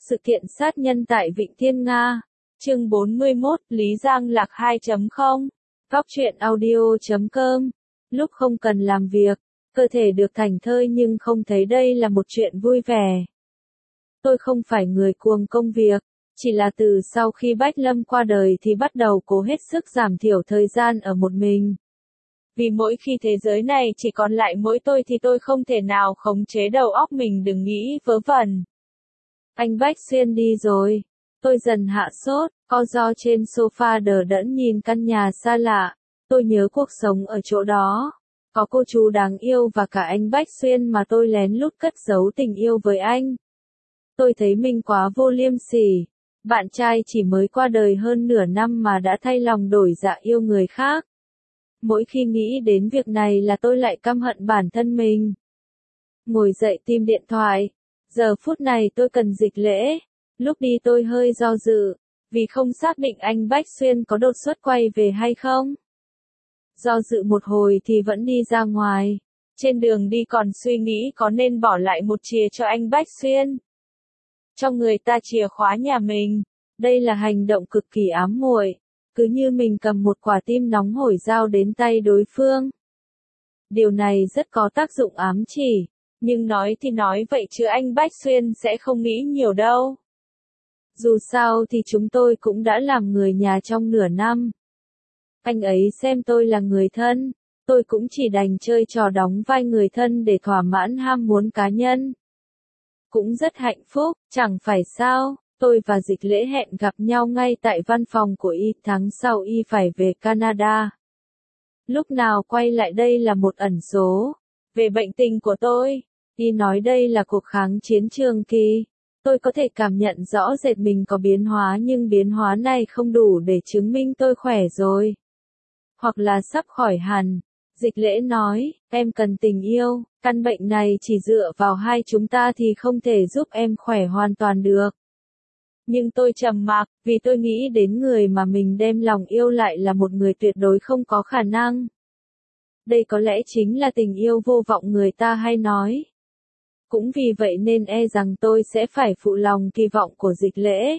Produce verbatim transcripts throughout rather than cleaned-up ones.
sự kiện sát nhân tại Vịnh Thiên Nga. Chương bốn mươi mốt, Lý Giang Lạc hai chấm không. Góc truyện audio chấm com. Lúc không cần làm việc, cơ thể được thảnh thơi nhưng không thấy đây là một chuyện vui vẻ. Tôi không phải người cuồng công việc, chỉ là từ sau khi Bách Lâm qua đời thì bắt đầu cố hết sức giảm thiểu thời gian ở một mình. Vì mỗi khi thế giới này chỉ còn lại mỗi tôi thì tôi không thể nào khống chế đầu óc mình đừng nghĩ vớ vẩn. Anh Bách Xuyên đi rồi. Tôi dần hạ sốt, co ro trên sofa đờ đẫn nhìn căn nhà xa lạ. Tôi nhớ cuộc sống ở chỗ đó. Có cô chú đáng yêu và cả anh Bách Xuyên mà tôi lén lút cất giấu tình yêu với anh. Tôi thấy mình quá vô liêm sỉ. Bạn trai chỉ mới qua đời hơn nửa năm mà đã thay lòng đổi dạ yêu người khác. Mỗi khi nghĩ đến việc này là tôi lại căm hận bản thân mình. Ngồi dậy tìm điện thoại. Giờ phút này tôi cần Dịch Lễ. Lúc đi tôi hơi do dự, vì không xác định anh Bách Xuyên có đột xuất quay về hay không. Do dự một hồi thì vẫn đi ra ngoài. Trên đường đi còn suy nghĩ có nên bỏ lại một chìa cho anh Bách Xuyên. Cho người ta chìa khóa nhà mình. Đây là hành động cực kỳ ám muội. Cứ như mình cầm một quả tim nóng hổi giao đến tay đối phương. Điều này rất có tác dụng ám chỉ. Nhưng nói thì nói vậy chứ anh Bách Xuyên sẽ không nghĩ nhiều đâu. Dù sao thì chúng tôi cũng đã làm người nhà trong nửa năm. Anh ấy xem tôi là người thân. Tôi cũng chỉ đành chơi trò đóng vai người thân để thỏa mãn ham muốn cá nhân. Cũng rất hạnh phúc, chẳng phải sao. Tôi và Dịch Lễ hẹn gặp nhau ngay tại văn phòng của y, tháng sau y phải về Canada. Lúc nào quay lại đây là một ẩn số. Về bệnh tình của tôi, y nói đây là cuộc kháng chiến trường kỳ. Tôi có thể cảm nhận rõ rệt mình có biến hóa nhưng biến hóa này không đủ để chứng minh tôi khỏe rồi. Hoặc là sắp khỏi hẳn. Dịch Lễ nói, em cần tình yêu, căn bệnh này chỉ dựa vào hai chúng ta thì không thể giúp em khỏe hoàn toàn được. Nhưng tôi trầm mặc, vì tôi nghĩ đến người mà mình đem lòng yêu lại là một người tuyệt đối không có khả năng. Đây có lẽ chính là tình yêu vô vọng người ta hay nói. Cũng vì vậy nên e rằng tôi sẽ phải phụ lòng kỳ vọng của Dịch Lễ.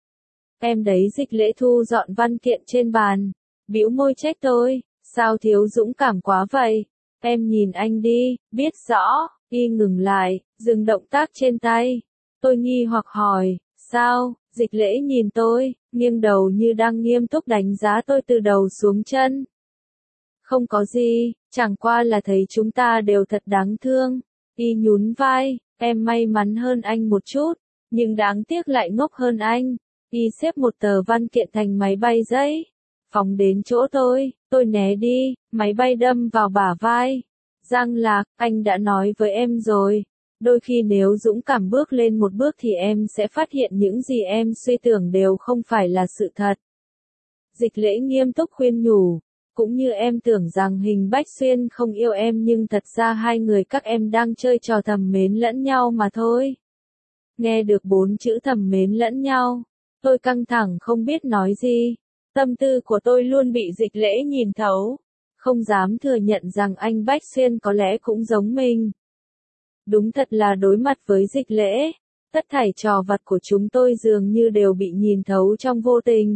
Em đấy Dịch Lễ thu dọn văn kiện trên bàn, bĩu môi trách tôi, sao thiếu dũng cảm quá vậy? Em nhìn anh đi, biết rõ, y ngừng lại, dừng động tác trên tay. Tôi nghi hoặc hỏi, sao? Dịch Lễ nhìn tôi, nghiêng đầu như đang nghiêm túc đánh giá tôi từ đầu xuống chân. Không có gì, chẳng qua là thấy chúng ta đều thật đáng thương. Y nhún vai, em may mắn hơn anh một chút, nhưng đáng tiếc lại ngốc hơn anh. Y xếp một tờ văn kiện thành máy bay giấy, phóng đến chỗ tôi, tôi né đi, máy bay đâm vào bả vai. Giang Lạc, anh đã nói với em rồi. Đôi khi nếu dũng cảm bước lên một bước thì em sẽ phát hiện những gì em suy tưởng đều không phải là sự thật. Dịch Lễ nghiêm túc khuyên nhủ, cũng như em tưởng rằng Hình Bách Xuyên không yêu em nhưng thật ra hai người các em đang chơi trò thầm mến lẫn nhau mà thôi. Nghe được bốn chữ thầm mến lẫn nhau, tôi căng thẳng không biết nói gì. Tâm tư của tôi luôn bị Dịch Lễ nhìn thấu, không dám thừa nhận rằng anh Bách Xuyên có lẽ cũng giống mình. Đúng thật là đối mặt với Dịch Lễ, tất thảy trò vặt của chúng tôi dường như đều bị nhìn thấu trong vô tình.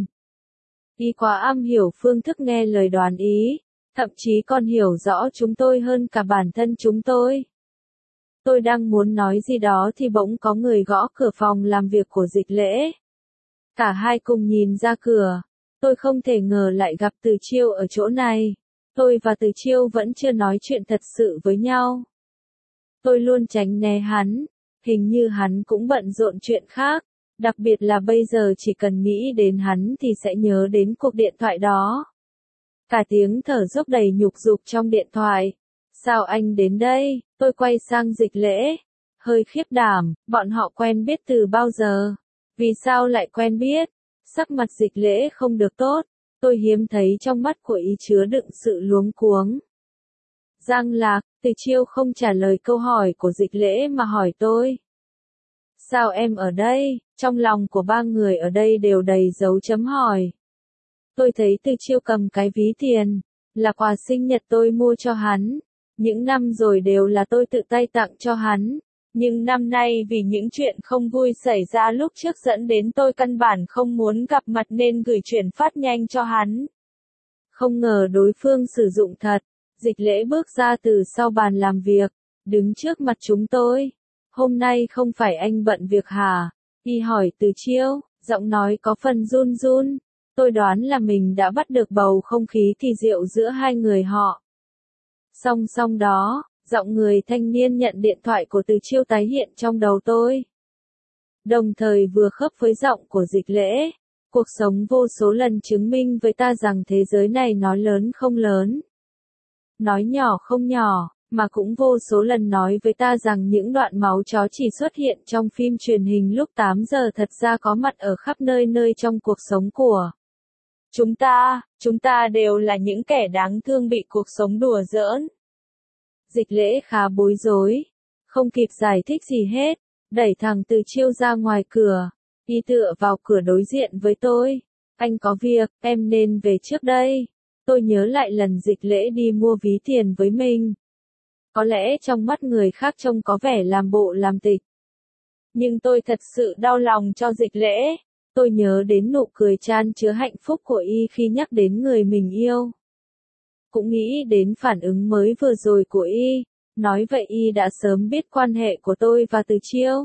Y quá am hiểu phương thức nghe lời đoán ý, thậm chí còn hiểu rõ chúng tôi hơn cả bản thân chúng tôi. Tôi đang muốn nói gì đó thì bỗng có người gõ cửa phòng làm việc của Dịch Lễ. Cả hai cùng nhìn ra cửa. Tôi không thể ngờ lại gặp Từ Chiêu ở chỗ này. Tôi và Từ Chiêu vẫn chưa nói chuyện thật sự với nhau. Tôi luôn tránh né hắn, hình như hắn cũng bận rộn chuyện khác, đặc biệt là bây giờ chỉ cần nghĩ đến hắn thì sẽ nhớ đến cuộc điện thoại đó. Cả tiếng thở dốc đầy nhục dục trong điện thoại. Sao anh đến đây? Tôi quay sang Dịch Lễ, hơi khiếp đảm, bọn họ quen biết từ bao giờ? Vì sao lại quen biết? Sắc mặt Dịch Lễ không được tốt, tôi hiếm thấy trong mắt của y chứa đựng sự luống cuống. Giang Lạc, Từ Chiêu không trả lời câu hỏi của Dịch Lễ mà hỏi tôi. Sao em ở đây? Trong lòng của ba người ở đây đều đầy dấu chấm hỏi. Tôi thấy Từ Chiêu cầm cái ví tiền, là quà sinh nhật tôi mua cho hắn. Những năm rồi đều là tôi tự tay tặng cho hắn. Nhưng năm nay vì những chuyện không vui xảy ra lúc trước dẫn đến tôi căn bản không muốn gặp mặt nên gửi chuyển phát nhanh cho hắn. Không ngờ đối phương sử dụng thật. Dịch Lễ bước ra từ sau bàn làm việc, đứng trước mặt chúng tôi. Hôm nay không phải anh bận việc hả? Y hỏi Từ Chiêu, giọng nói có phần run run. Tôi đoán là mình đã bắt được bầu không khí kỳ diệu giữa hai người họ. Song song đó, giọng người thanh niên nhận điện thoại của Từ Chiêu tái hiện trong đầu tôi. Đồng thời vừa khớp với giọng của Dịch Lễ. Cuộc sống vô số lần chứng minh với ta rằng thế giới này nói lớn không lớn. Nói nhỏ không nhỏ, mà cũng vô số lần nói với ta rằng những đoạn máu chó chỉ xuất hiện trong phim truyền hình lúc tám giờ thật ra có mặt ở khắp nơi nơi trong cuộc sống của chúng ta, chúng ta đều là những kẻ đáng thương bị cuộc sống đùa giỡn. Dịch Lễ khá bối rối, không kịp giải thích gì hết, đẩy thằng Từ Chiêu ra ngoài cửa, y tựa vào cửa đối diện với tôi. Anh có việc, em nên về trước đây. Tôi nhớ lại lần Dịch Lễ đi mua ví tiền với mình. Có lẽ trong mắt người khác trông có vẻ làm bộ làm tịch. Nhưng tôi thật sự đau lòng cho Dịch Lễ. Tôi nhớ đến nụ cười chan chứa hạnh phúc của y khi nhắc đến người mình yêu. Cũng nghĩ đến phản ứng mới vừa rồi của y. Nói vậy y đã sớm biết quan hệ của tôi và Từ Chiêu.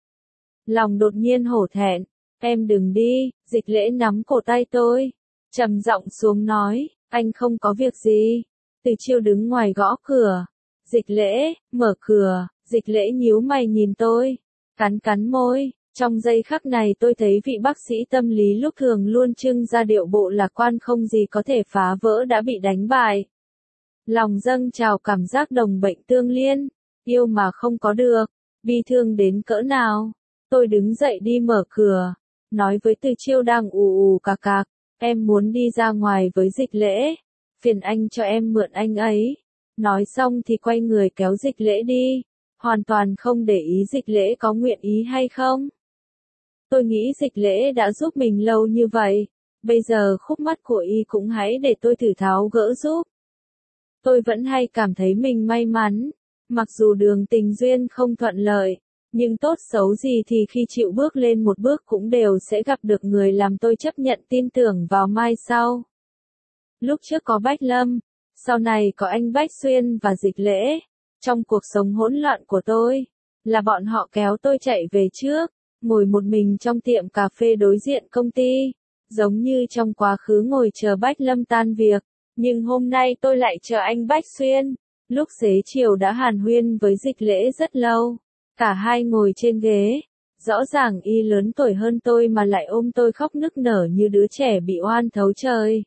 Lòng đột nhiên hổ thẹn. Em đừng đi. Dịch Lễ nắm cổ tay tôi, trầm giọng xuống nói, anh không có việc gì. Từ Chiêu đứng ngoài gõ cửa. Dịch Lễ, mở cửa. Dịch Lễ nhíu mày nhìn tôi, cắn cắn môi. Trong giây khắc này tôi thấy vị bác sĩ tâm lý lúc thường luôn trưng ra điệu bộ lạc quan không gì có thể phá vỡ đã bị đánh bại. Lòng dâng trào cảm giác đồng bệnh tương liên, yêu mà không có được, bi thương đến cỡ nào. Tôi đứng dậy đi mở cửa, nói với Từ Chiêu đang ù ù cạc cạc, em muốn đi ra ngoài với Dịch Lễ, phiền anh cho em mượn anh ấy. Nói xong thì quay người kéo Dịch Lễ đi, hoàn toàn không để ý Dịch Lễ có nguyện ý hay không. Tôi nghĩ Dịch Lễ đã giúp mình lâu như vậy, bây giờ khúc mắc của y cũng hãy để tôi thử tháo gỡ giúp. Tôi vẫn hay cảm thấy mình may mắn, mặc dù đường tình duyên không thuận lợi, nhưng tốt xấu gì thì khi chịu bước lên một bước cũng đều sẽ gặp được người làm tôi chấp nhận tin tưởng vào mai sau. Lúc trước có Bách Lâm, sau này có anh Bách Xuyên và Dịch Lễ. Trong cuộc sống hỗn loạn của tôi, là bọn họ kéo tôi chạy về trước, ngồi một mình trong tiệm cà phê đối diện công ty, giống như trong quá khứ ngồi chờ Bách Lâm tan việc. Nhưng hôm nay tôi lại chờ anh Bách Xuyên. Lúc xế chiều đã hàn huyên với Dịch Lễ rất lâu. Cả hai ngồi trên ghế. Rõ ràng y lớn tuổi hơn tôi mà lại ôm tôi khóc nức nở như đứa trẻ bị oan thấu trời.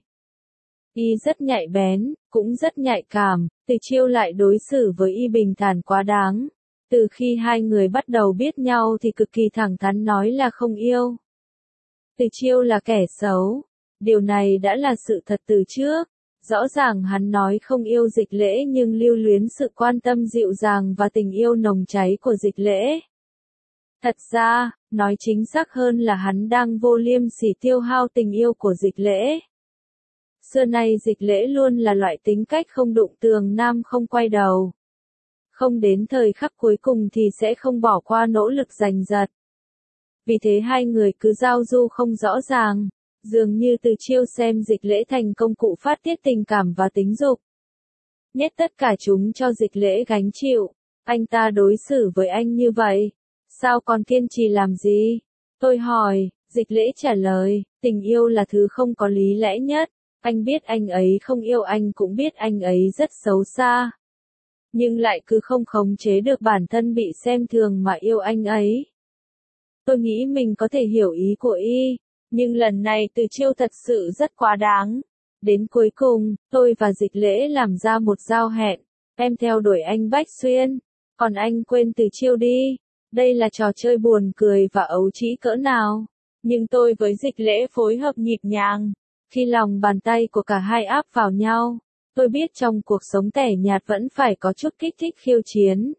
Y rất nhạy bén, cũng rất nhạy cảm. Từ Chiêu lại đối xử với y bình thản quá đáng. Từ khi hai người bắt đầu biết nhau thì cực kỳ thẳng thắn nói là không yêu. Từ Chiêu là kẻ xấu. Điều này đã là sự thật từ trước. Rõ ràng hắn nói không yêu Dịch Lễ nhưng lưu luyến sự quan tâm dịu dàng và tình yêu nồng cháy của Dịch Lễ. Thật ra, nói chính xác hơn là hắn đang vô liêm sỉ tiêu hao tình yêu của Dịch Lễ. Xưa nay Dịch Lễ luôn là loại tính cách không đụng tường nam không quay đầu. Không đến thời khắc cuối cùng thì sẽ không bỏ qua nỗ lực giành giật. Vì thế hai người cứ giao du không rõ ràng. Dường như Từ Chiêu xem Dịch Lễ thành công cụ phát tiết tình cảm và tính dục. Nhét tất cả chúng cho Dịch Lễ gánh chịu. Anh ta đối xử với anh như vậy. Sao còn kiên trì làm gì? Tôi hỏi, Dịch Lễ trả lời, tình yêu là thứ không có lý lẽ nhất. Anh biết anh ấy không yêu anh cũng biết anh ấy rất xấu xa. Nhưng lại cứ không khống chế được bản thân bị xem thường mà yêu anh ấy. Tôi nghĩ mình có thể hiểu ý của y. Nhưng lần này Từ Chiêu thật sự rất quá đáng. Đến cuối cùng, tôi và Dịch Lễ làm ra một giao hẹn. Em theo đuổi anh Bách Xuyên. Còn anh quên Từ Chiêu đi. Đây là trò chơi buồn cười và ấu trĩ cỡ nào. Nhưng tôi với Dịch Lễ phối hợp nhịp nhàng. Khi lòng bàn tay của cả hai áp vào nhau, tôi biết trong cuộc sống tẻ nhạt vẫn phải có chút kích thích khiêu chiến.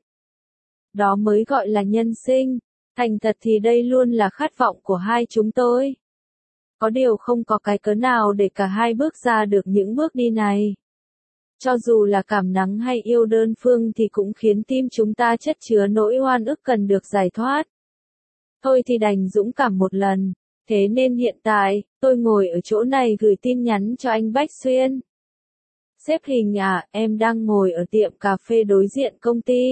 Đó mới gọi là nhân sinh. Thành thật thì đây luôn là khát vọng của hai chúng tôi. Có điều không có cái cớ nào để cả hai bước ra được những bước đi này. Cho dù là cảm nắng hay yêu đơn phương thì cũng khiến tim chúng ta chất chứa nỗi oan ức cần được giải thoát. Thôi thì đành dũng cảm một lần. Thế nên hiện tại, tôi ngồi ở chỗ này gửi tin nhắn cho anh Bách Xuyên. Xếp hình à, em đang ngồi ở tiệm cà phê đối diện công ty.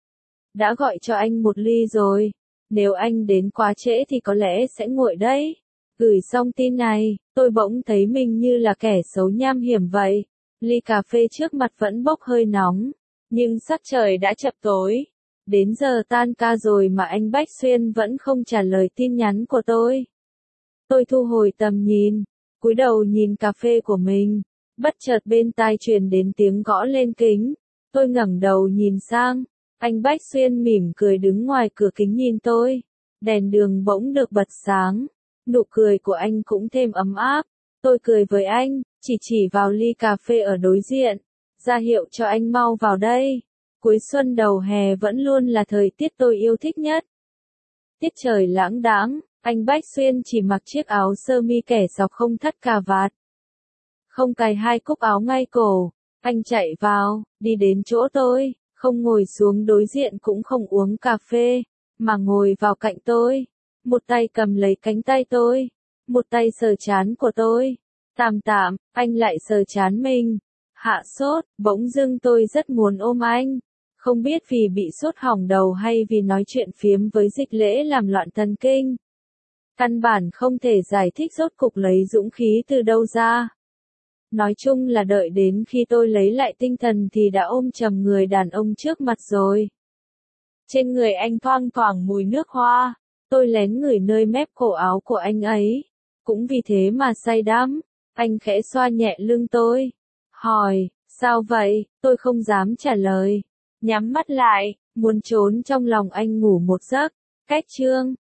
Đã gọi cho anh một ly rồi. Nếu anh đến quá trễ thì có lẽ sẽ nguội đấy. Gửi xong tin này, tôi bỗng thấy mình như là kẻ xấu nham hiểm vậy. Ly cà phê trước mặt vẫn bốc hơi nóng. Nhưng sắc trời đã chập tối. Đến giờ tan ca rồi mà anh Bách Xuyên vẫn không trả lời tin nhắn của tôi. Tôi thu hồi tầm nhìn, cúi đầu nhìn cà phê của mình. Bất chợt bên tai truyền đến tiếng gõ lên kính. Tôi ngẩng đầu nhìn sang. Anh Bách Xuyên mỉm cười đứng ngoài cửa kính nhìn tôi. Đèn đường bỗng được bật sáng. Nụ cười của anh cũng thêm ấm áp. Tôi cười với anh, chỉ chỉ vào ly cà phê ở đối diện. Ra hiệu cho anh mau vào đây. Cuối xuân đầu hè vẫn luôn là thời tiết tôi yêu thích nhất. Tiết trời lãng đãng, anh Bách Xuyên chỉ mặc chiếc áo sơ mi kẻ sọc không thắt cà vạt. Không cài hai cúc áo ngay cổ. Anh chạy vào, đi đến chỗ tôi, không ngồi xuống đối diện cũng không uống cà phê, mà ngồi vào cạnh tôi. Một tay cầm lấy cánh tay tôi, một tay sờ trán của tôi. Tạm tạm, anh lại sờ trán mình. Hạ sốt, bỗng dưng tôi rất muốn ôm anh. Không biết vì bị sốt hỏng đầu hay vì nói chuyện phiếm với Dịch Lễ làm loạn thần kinh. Căn bản không thể giải thích rốt cục lấy dũng khí từ đâu ra. Nói chung là đợi đến khi tôi lấy lại tinh thần thì đã ôm chầm người đàn ông trước mặt rồi. Trên người anh thoang thoảng mùi nước hoa. Tôi lén ngửi nơi mép cổ áo của anh ấy. Cũng vì thế mà say đắm. Anh khẽ xoa nhẹ lưng tôi. Hỏi, sao vậy? Tôi không dám trả lời. Nhắm mắt lại, muốn trốn trong lòng anh ngủ một giấc. Cách chương